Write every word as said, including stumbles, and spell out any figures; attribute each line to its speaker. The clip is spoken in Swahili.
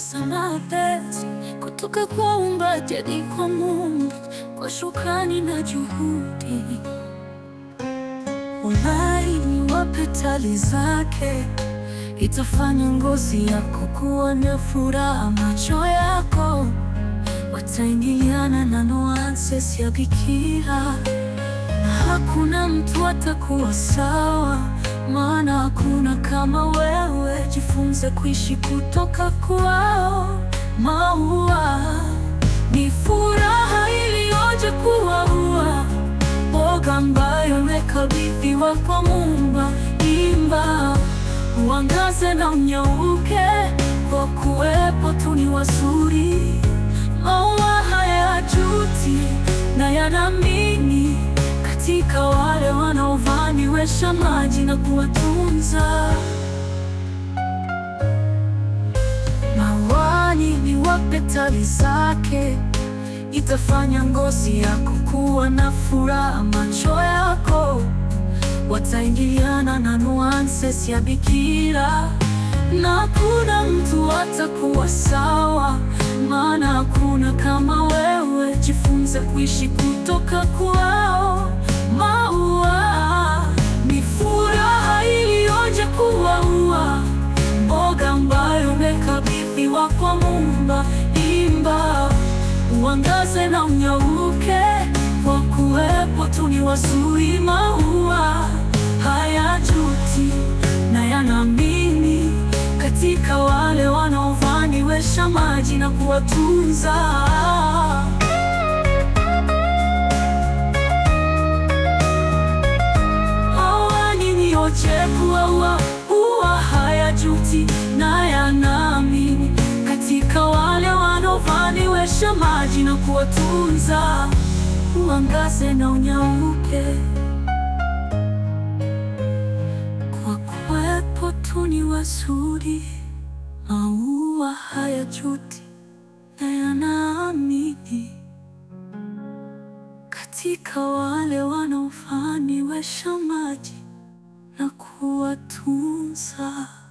Speaker 1: samahani kutoka kwa Uumbaji hadi kwa Mungu, kwa shukrani na juhudi. Wallahi niwape tali zake, itafanya ngozi yako kuwa na furaha. Macho yako wataingiliana na nuances ya bikira. Hakuna mtu atakuwa sawa, maana hakuna kama wewe. Jifunze kuishi kutoka kwao. Maua ni furaha iliyoje kuwa ua, mboga ambayo imekabidhiwa kwa Muumba. Imba, uangaze na unyauke, kwa kuwepo tu ni wazuri. Maua hayajuti na yanaamini katika wale wanaovanywesha maji na kuwatunza. Mawani niwape tali zake, itafanya ngozi yako kuwa na furaha. Macho yako wataingiliana na nuances ya bikira. Na hakuna mtu atakuwa sawa, maana hakuna kama wewe. Jifunze kuishi kutoka kwao. Maua ni furaha iliyoje kuwa ua, mboga ambayo imekabidhiwa kwa Muumba. Imba, uangaze na unyauke, kwa kuwepo tu ni wazuri. Maua hayajuti na yanaamini katika wale wanaovanywesha maji na kuwatunza. Mawani niyoje kuwa ua, ua hayajuti na yanaamini katika wale wanaovanywesha maji na kuwatunza. Uangaze na unyauke, kwa kuwepo tu ni wazuri. Maua hayajuti na yanaamini katika wale wanaovanywesha maji na kuwatunza.